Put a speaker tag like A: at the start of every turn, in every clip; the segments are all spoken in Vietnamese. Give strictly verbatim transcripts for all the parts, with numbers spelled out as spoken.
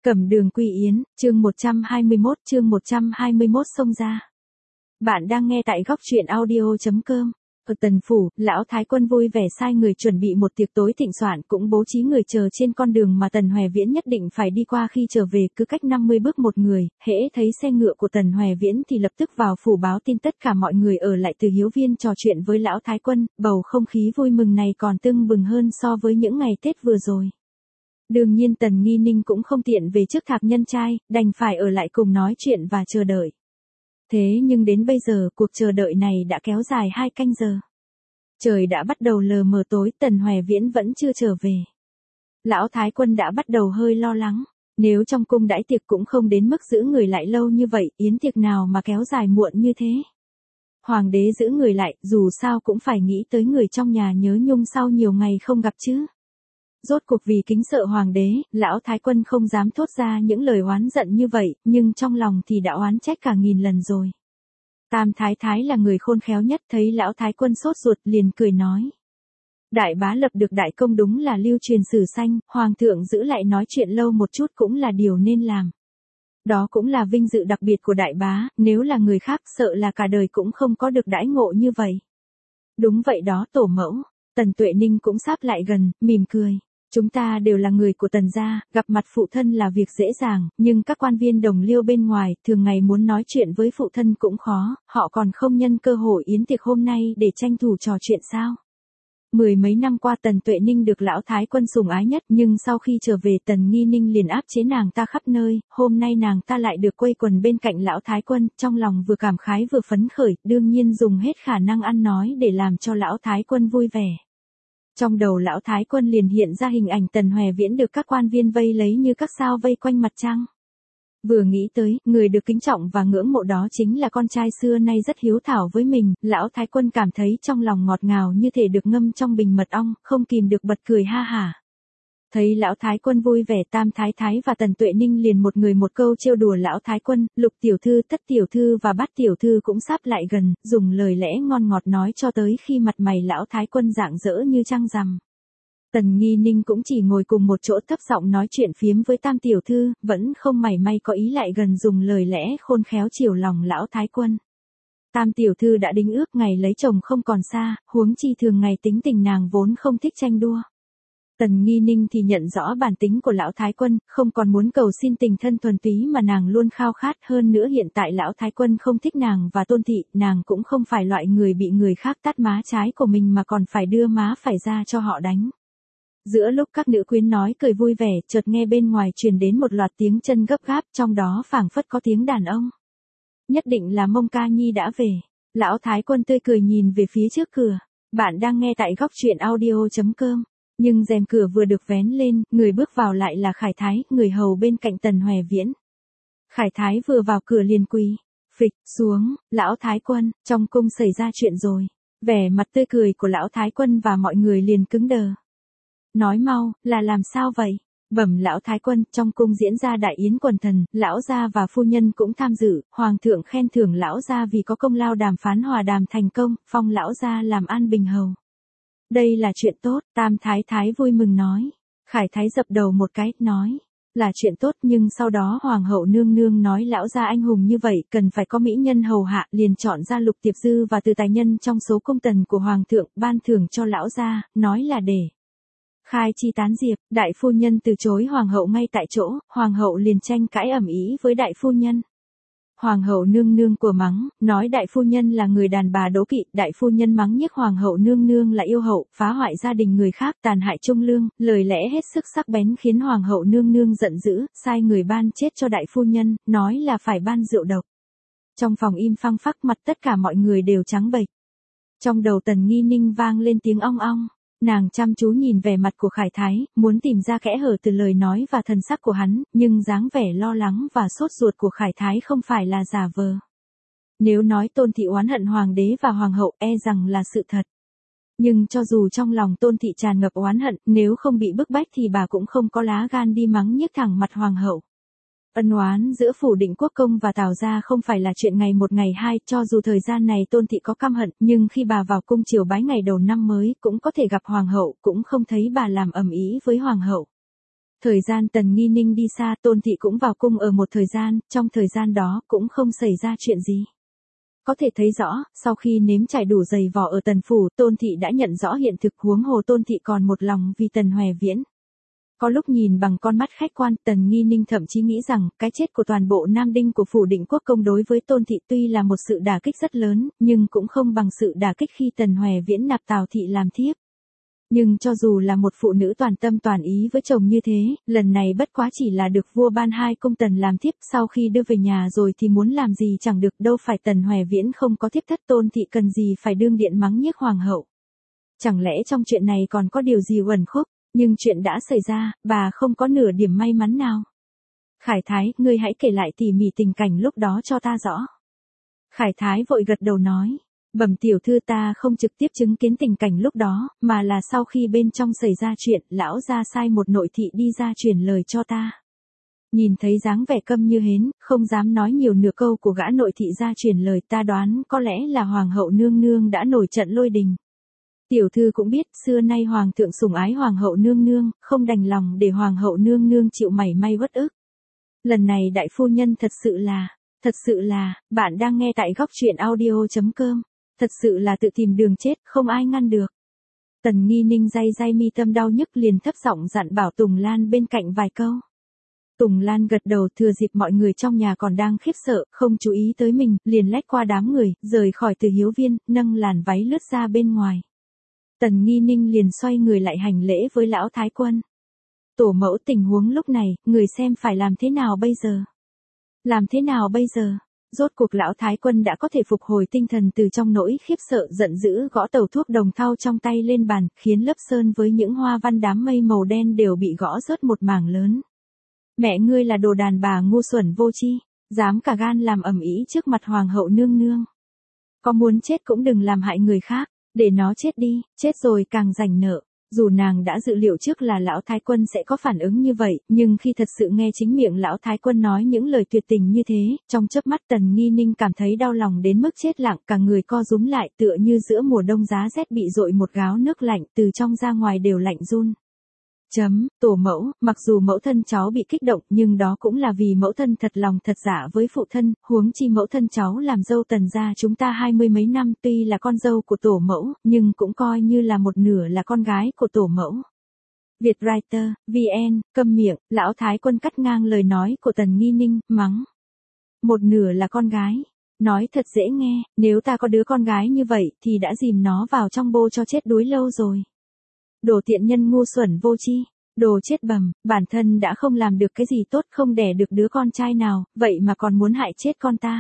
A: Cẩm Đường Quy Yến, chương một trăm hai mươi mốt, chương một trăm hai mươi mốt xông ra. Bạn đang nghe tại góc truyện audio chấm com. Ở Tần Phủ, Lão Thái Quân vui vẻ sai người chuẩn bị một tiệc tối thịnh soạn, cũng bố trí người chờ trên con đường mà Tần Hoè Viễn nhất định phải đi qua khi trở về, cứ cách năm mươi bước một người. Hễ thấy xe ngựa của Tần Hoè Viễn thì lập tức vào phủ báo tin tất cả mọi người ở lại từ Hiếu Viên trò chuyện với Lão Thái Quân. Bầu không khí vui mừng này còn tưng bừng hơn so với những ngày Tết vừa rồi. Đương nhiên Tần Nghi Ninh cũng không tiện về trước Thạc Nhân Trai, đành phải ở lại cùng nói chuyện và chờ đợi. Thế nhưng đến bây giờ cuộc chờ đợi này đã kéo dài hai canh giờ. Trời đã bắt đầu lờ mờ tối, Tần Hoè Viễn vẫn chưa trở về. Lão Thái Quân đã bắt đầu hơi lo lắng, nếu trong cung đãi tiệc cũng không đến mức giữ người lại lâu như vậy, yến tiệc nào mà kéo dài muộn như thế. Hoàng đế giữ người lại, dù sao cũng phải nghĩ tới người trong nhà nhớ nhung sau nhiều ngày không gặp chứ. Rốt cuộc vì kính sợ hoàng đế, Lão Thái Quân không dám thốt ra những lời oán giận như vậy, nhưng trong lòng thì đã oán trách cả nghìn lần rồi. Tam Thái Thái là người khôn khéo nhất, thấy Lão Thái Quân sốt ruột liền cười nói. Đại bá lập được đại công đúng là lưu truyền sử sanh, hoàng thượng giữ lại nói chuyện lâu một chút cũng là điều nên làm. Đó cũng là vinh dự đặc biệt của đại bá, nếu là người khác sợ là cả đời cũng không có được đãi ngộ như vậy. Đúng vậy đó tổ mẫu. Tần Tuệ Ninh cũng sáp lại gần, mỉm cười. Chúng ta đều là người của Tần gia, gặp mặt phụ thân là việc dễ dàng, nhưng các quan viên đồng liêu bên ngoài, thường ngày muốn nói chuyện với phụ thân cũng khó, họ còn không nhân cơ hội yến tiệc hôm nay để tranh thủ trò chuyện sao. Mười mấy năm qua Tần Tuệ Ninh được Lão Thái Quân sủng ái nhất, nhưng sau khi trở về Tần Nghi Ninh liền áp chế nàng ta khắp nơi, hôm nay nàng ta lại được quây quần bên cạnh Lão Thái Quân, trong lòng vừa cảm khái vừa phấn khởi, đương nhiên dùng hết khả năng ăn nói để làm cho Lão Thái Quân vui vẻ. Trong đầu Lão Thái Quân liền hiện ra hình ảnh Tần Hoè Viễn được các quan viên vây lấy như các sao vây quanh mặt trăng. Vừa nghĩ tới, người được kính trọng và ngưỡng mộ đó chính là con trai xưa nay rất hiếu thảo với mình, Lão Thái Quân cảm thấy trong lòng ngọt ngào như thể được ngâm trong bình mật ong, không kìm được bật cười ha hả. Thấy Lão Thái Quân vui vẻ, Tam Thái Thái và Tần Tuệ Ninh liền một người một câu trêu đùa Lão Thái Quân, Lục tiểu thư, Tất tiểu thư và Bát tiểu thư cũng sắp lại gần, dùng lời lẽ ngon ngọt nói cho tới khi mặt mày Lão Thái Quân rạng rỡ như trăng rằm. Tần Nghi Ninh cũng chỉ ngồi cùng một chỗ thấp giọng nói chuyện phiếm với Tam tiểu thư, vẫn không mảy may có ý lại gần dùng lời lẽ khôn khéo chiều lòng Lão Thái Quân. Tam tiểu thư đã đính ước ngày lấy chồng không còn xa, huống chi thường ngày tính tình nàng vốn không thích tranh đua. Tần Nghi Ninh thì nhận rõ bản tính của Lão Thái Quân, không còn muốn cầu xin tình thân thuần túy mà nàng luôn khao khát, hơn nữa hiện tại Lão Thái Quân không thích nàng và Tôn thị, nàng cũng không phải loại người bị người khác tát má trái của mình mà còn phải đưa má phải ra cho họ đánh. Giữa lúc các nữ quyến nói cười vui vẻ, chợt nghe bên ngoài truyền đến một loạt tiếng chân gấp gáp, trong đó phảng phất có tiếng đàn ông. Nhất định là Mông Ca Nhi đã về. Lão Thái Quân tươi cười nhìn về phía trước cửa. Bạn đang nghe tại góc truyện audio chấm com. Nhưng rèm cửa vừa được vén lên, người bước vào lại là Khải Thái, người hầu bên cạnh Tần Hoè Viễn. Khải Thái vừa vào cửa liền quỳ, phịch xuống, Lão Thái Quân, trong cung xảy ra chuyện rồi. Vẻ mặt tươi cười của Lão Thái Quân và mọi người liền cứng đờ. Nói mau, là làm sao vậy? Bẩm Lão Thái Quân, trong cung diễn ra đại yến quần thần, lão gia và phu nhân cũng tham dự, hoàng thượng khen thưởng lão gia vì có công lao đàm phán hòa đàm thành công, phong lão gia làm an bình hầu. Đây là chuyện tốt, Tam Thái Thái vui mừng nói. Khải Thái dập đầu một cái, nói, là chuyện tốt, nhưng sau đó hoàng hậu nương nương nói lão gia anh hùng như vậy, cần phải có mỹ nhân hầu hạ, liền chọn ra Lục Tiệp Dư và từ tài nhân trong số công tần của hoàng thượng, ban thưởng cho lão gia, nói là để khai chi tán diệp. Đại phu nhân từ chối hoàng hậu ngay tại chỗ, hoàng hậu liền tranh cãi ầm ĩ với đại phu nhân. Hoàng hậu nương nương của mắng, nói đại phu nhân là người đàn bà đố kỵ, đại phu nhân mắng nhiếc hoàng hậu nương nương là yêu hậu, phá hoại gia đình người khác, tàn hại trung lương, lời lẽ hết sức sắc bén khiến hoàng hậu nương nương giận dữ, sai người ban chết cho đại phu nhân, nói là phải ban rượu độc. Trong phòng im phăng phắc, mặt tất cả mọi người đều trắng bệch. Trong đầu Tần Nghi Ninh vang lên tiếng ong ong. Nàng chăm chú nhìn vẻ mặt của Khải Thái, muốn tìm ra kẽ hở từ lời nói và thần sắc của hắn, nhưng dáng vẻ lo lắng và sốt ruột của Khải Thái không phải là giả vờ. Nếu nói Tôn thị oán hận hoàng đế và hoàng hậu, e rằng là sự thật. Nhưng cho dù trong lòng Tôn thị tràn ngập oán hận, nếu không bị bức bách thì bà cũng không có lá gan đi mắng nhiếc thẳng mặt hoàng hậu. Ân oán giữa Phủ Định Quốc Công và Tào gia không phải là chuyện ngày một ngày hai, cho dù thời gian này Tôn thị có căm hận, nhưng khi bà vào cung triều bái ngày đầu năm mới, cũng có thể gặp hoàng hậu, cũng không thấy bà làm ầm ĩ với hoàng hậu. Thời gian Tần Nghi Ninh đi xa, Tôn Thị cũng vào cung ở một thời gian, trong thời gian đó cũng không xảy ra chuyện gì. Có thể thấy rõ, sau khi nếm trải đủ dày vò ở Tần Phủ, Tôn Thị đã nhận rõ hiện thực, huống hồ Tôn Thị còn một lòng vì Tần Hoè Viễn. Có lúc nhìn bằng con mắt khách quan, Tần Nghi Ninh thậm chí nghĩ rằng, cái chết của toàn bộ Nam Đinh của Phủ Định Quốc Công đối với Tôn Thị tuy là một sự đả kích rất lớn, nhưng cũng không bằng sự đả kích khi Tần Hoè Viễn nạp Tào Thị làm thiếp. Nhưng cho dù là một phụ nữ toàn tâm toàn ý với chồng như thế, lần này bất quá chỉ là được vua ban hai cung Tần làm thiếp, sau khi đưa về nhà rồi thì muốn làm gì chẳng được, đâu phải Tần Hoè Viễn không có thiếp thất, Tôn Thị cần gì phải đương điện mắng nhiếc hoàng hậu. Chẳng lẽ trong chuyện này còn có điều gì uẩn khúc, nhưng chuyện đã xảy ra, bà không có nửa điểm may mắn nào. Khải Thái, ngươi hãy kể lại tỉ mỉ tình cảnh lúc đó cho ta rõ. Khải Thái vội gật đầu nói. Bẩm tiểu thư, ta không trực tiếp chứng kiến tình cảnh lúc đó, mà là sau khi bên trong xảy ra chuyện, lão gia sai một nội thị đi ra truyền lời cho ta. Nhìn thấy dáng vẻ câm như hến, không dám nói nhiều nửa câu của gã nội thị ra truyền lời, ta đoán có lẽ là hoàng hậu nương nương đã nổi trận lôi đình. Tiểu thư cũng biết, xưa nay hoàng thượng sủng ái hoàng hậu nương nương, không đành lòng để hoàng hậu nương nương chịu mảy may uất ức. Lần này đại phu nhân thật sự là, thật sự là, bạn đang nghe tại góc truyện audio chấm com. Thật sự là tự tìm đường chết, không ai ngăn được. Tần Nghi Ninh day day mi tâm đau nhức liền thấp giọng dặn bảo Tùng Lan bên cạnh vài câu. Tùng Lan gật đầu, thừa dịp mọi người trong nhà còn đang khiếp sợ, không chú ý tới mình, liền lách qua đám người, rời khỏi Từ Hiếu Viên, nâng làn váy lướt ra bên ngoài. Tần Nghi Ninh liền xoay người lại hành lễ với lão thái quân. Tổ mẫu, tình huống lúc này, người xem phải làm thế nào bây giờ? Làm thế nào bây giờ? Rốt cuộc lão thái quân đã có thể phục hồi tinh thần từ trong nỗi khiếp sợ, giận dữ gõ tàu thuốc đồng thau trong tay lên bàn, khiến lớp sơn với những hoa văn đám mây màu đen đều bị gõ rớt một mảng lớn. Mẹ ngươi là đồ đàn bà ngu xuẩn vô tri, dám cả gan làm ầm ĩ trước mặt hoàng hậu nương nương. Có muốn chết cũng đừng làm hại người khác, để nó chết đi, chết rồi càng rảnh nợ. Dù nàng đã dự liệu trước là lão thái quân sẽ có phản ứng như vậy, nhưng khi thật sự nghe chính miệng lão thái quân nói những lời tuyệt tình như thế, trong chớp mắt Tần Nghi Ninh cảm thấy đau lòng đến mức chết lặng, cả người co rúm lại tựa như giữa mùa đông giá rét bị dội một gáo nước lạnh, từ trong ra ngoài đều lạnh run. Chấm, tổ mẫu, mặc dù mẫu thân cháu bị kích động, nhưng đó cũng là vì mẫu thân thật lòng thật dạ với phụ thân, huống chi mẫu thân cháu làm dâu Tần gia chúng ta hai mươi mấy năm, tuy là con dâu của tổ mẫu, nhưng cũng coi như là một nửa là con gái của tổ mẫu. Vietwriter, vê en, câm miệng, lão thái quân cắt ngang lời nói của Tần Nghi Ninh, mắng. Một nửa là con gái. Nói thật dễ nghe, nếu ta có đứa con gái như vậy, thì đã dìm nó vào trong bô cho chết đuối lâu rồi. Đồ tiện nhân ngu xuẩn vô tri, đồ chết bầm, bản thân đã không làm được cái gì tốt, không đẻ được đứa con trai nào, vậy mà còn muốn hại chết con ta.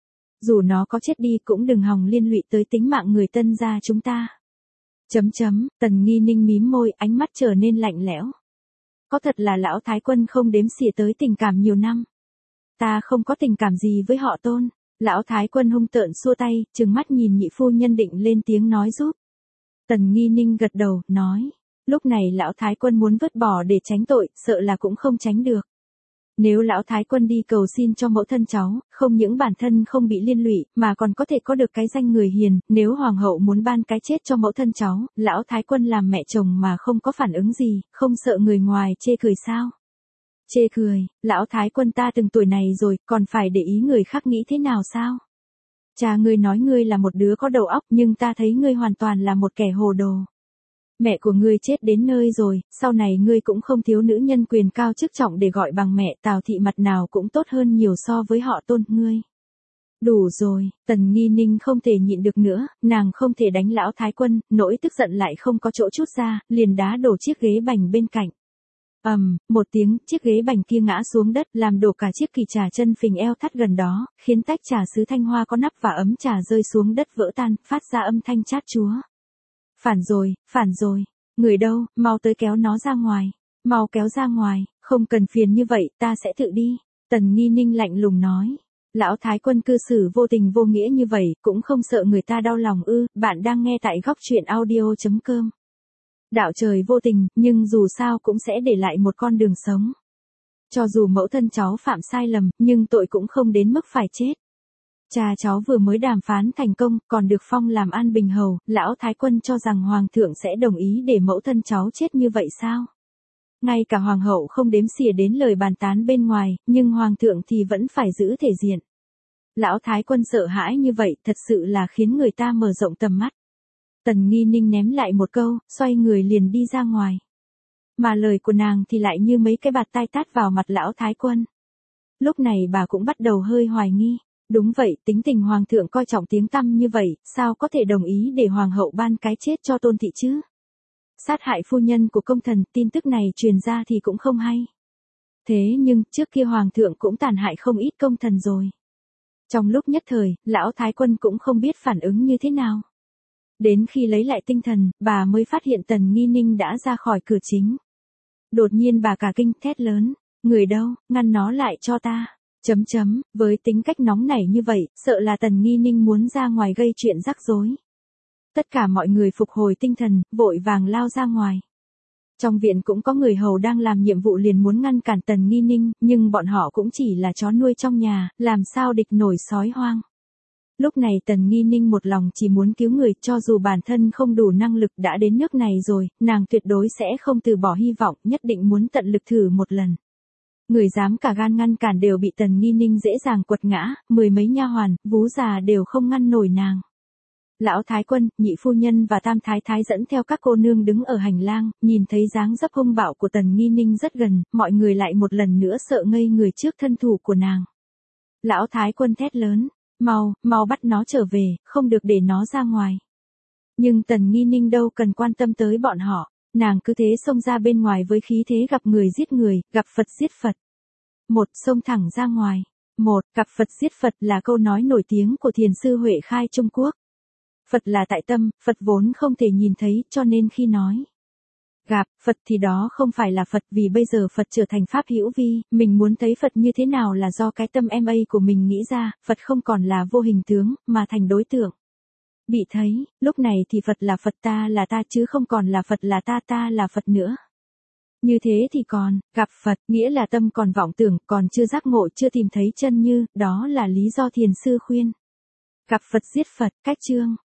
A: Dù nó có chết đi cũng đừng hòng liên lụy tới tính mạng người Tân gia chúng ta. Chấm chấm, Tần Nghi Ninh mím môi, ánh mắt trở nên lạnh lẽo. Có thật là lão thái quân không đếm xỉa tới tình cảm nhiều năm. Ta không có tình cảm gì với họ Tôn. Lão thái quân hung tợn xua tay, trừng mắt nhìn nhị phu nhân định lên tiếng nói giúp. Tần Nghi Ninh gật đầu, nói. Lúc này lão thái quân muốn vứt bỏ để tránh tội, sợ là cũng không tránh được. Nếu lão thái quân đi cầu xin cho mẫu thân cháu, không những bản thân không bị liên lụy, mà còn có thể có được cái danh người hiền, nếu hoàng hậu muốn ban cái chết cho mẫu thân cháu, lão thái quân làm mẹ chồng mà không có phản ứng gì, không sợ người ngoài chê cười sao? Chê cười, lão thái quân ta từng tuổi này rồi, còn phải để ý người khác nghĩ thế nào sao? Cha ngươi nói ngươi là một đứa có đầu óc, nhưng ta thấy ngươi hoàn toàn là một kẻ hồ đồ. Mẹ của ngươi chết đến nơi rồi, sau này ngươi cũng không thiếu nữ nhân quyền cao chức trọng để gọi bằng mẹ, Tào thị mặt nào cũng tốt hơn nhiều so với họ Tôn ngươi. Đủ rồi, Tần Nghi Ninh không thể nhịn được nữa, nàng không thể đánh lão thái quân, nỗi tức giận lại không có chỗ trút ra, liền đá đổ chiếc ghế bành bên cạnh. ầm, um, một tiếng, chiếc ghế bành kia ngã xuống đất, làm đổ cả chiếc kỳ trà chân phình eo thắt gần đó, khiến tách trà sứ thanh hoa có nắp và ấm trà rơi xuống đất vỡ tan, phát ra âm thanh chát chúa. Phản rồi, phản rồi, người đâu, mau tới kéo nó ra ngoài, mau kéo ra ngoài, không cần phiền như vậy, ta sẽ tự đi. Tần Nghi Ninh lạnh lùng nói. Lão thái quân cư xử vô tình vô nghĩa như vậy, cũng không sợ người ta đau lòng ư? Bạn đang nghe tại góc truyện audio chấm com. Đạo trời vô tình, nhưng dù sao cũng sẽ để lại một con đường sống. Cho dù mẫu thân cháu phạm sai lầm, nhưng tội cũng không đến mức phải chết. Cha cháu vừa mới đàm phán thành công, còn được phong làm An Bình Hầu, lão thái quân cho rằng hoàng thượng sẽ đồng ý để mẫu thân cháu chết như vậy sao? Ngay cả hoàng hậu không đếm xỉa đến lời bàn tán bên ngoài, nhưng hoàng thượng thì vẫn phải giữ thể diện. Lão thái quân sợ hãi như vậy thật sự là khiến người ta mở rộng tầm mắt. Tần Nghi Ninh ném lại một câu, xoay người liền đi ra ngoài. Mà lời của nàng thì lại như mấy cái bạt tai tát vào mặt lão thái quân. Lúc này bà cũng bắt đầu hơi hoài nghi. Đúng vậy, tính tình hoàng thượng coi trọng tiếng tăm như vậy, sao có thể đồng ý để hoàng hậu ban cái chết cho Tôn thị chứ? Sát hại phu nhân của công thần, tin tức này truyền ra thì cũng không hay. Thế nhưng, trước kia hoàng thượng cũng tàn hại không ít công thần rồi. Trong lúc nhất thời, lão thái quân cũng không biết phản ứng như thế nào. Đến khi lấy lại tinh thần, bà mới phát hiện Tần Nghi Ninh đã ra khỏi cửa chính. Đột nhiên bà cả kinh thét lớn, người đâu, ngăn nó lại cho ta. Chấm chấm, với tính cách nóng nảy như vậy, sợ là Tần Nghi Ninh muốn ra ngoài gây chuyện rắc rối. Tất cả mọi người phục hồi tinh thần, vội vàng lao ra ngoài. Trong viện cũng có người hầu đang làm nhiệm vụ liền muốn ngăn cản Tần Nghi Ninh, nhưng bọn họ cũng chỉ là chó nuôi trong nhà, làm sao địch nổi sói hoang. Lúc này Tần Nghi Ninh một lòng chỉ muốn cứu người, cho dù bản thân không đủ năng lực đã đến nước này rồi, nàng tuyệt đối sẽ không từ bỏ hy vọng, nhất định muốn tận lực thử một lần. Người dám cả gan ngăn cản đều bị Tần Nghi Ninh dễ dàng quật ngã, mười mấy nha hoàn, vú già đều không ngăn nổi nàng. Lão thái quân, nhị phu nhân và tam thái thái dẫn theo các cô nương đứng ở hành lang, nhìn thấy dáng dấp hung bạo của Tần Nghi Ninh rất gần, mọi người lại một lần nữa sợ ngây người trước thân thủ của nàng. Lão thái quân thét lớn, mau, mau bắt nó trở về, không được để nó ra ngoài. Nhưng Tần Nghi Ninh đâu cần quan tâm tới bọn họ, nàng cứ thế xông ra bên ngoài với khí thế gặp người giết người, gặp Phật giết Phật. Một, xông thẳng ra ngoài. Một, gặp Phật giết Phật là câu nói nổi tiếng của thiền sư Huệ Khai Trung Quốc. Phật là tại tâm, Phật vốn không thể nhìn thấy, cho nên khi nói gặp Phật thì đó không phải là Phật, vì bây giờ Phật trở thành pháp hữu vi, mình muốn thấy Phật như thế nào là do cái tâm em a của mình nghĩ ra, Phật không còn là vô hình tướng, mà thành đối tượng. Bị thấy, lúc này thì Phật là Phật, ta là ta chứ không còn là Phật là ta, ta là Phật nữa. Như thế thì còn, gặp Phật, nghĩa là tâm còn vọng tưởng, còn chưa giác ngộ, chưa tìm thấy chân như, đó là lý do thiền sư khuyên. Gặp Phật giết Phật, cách chương.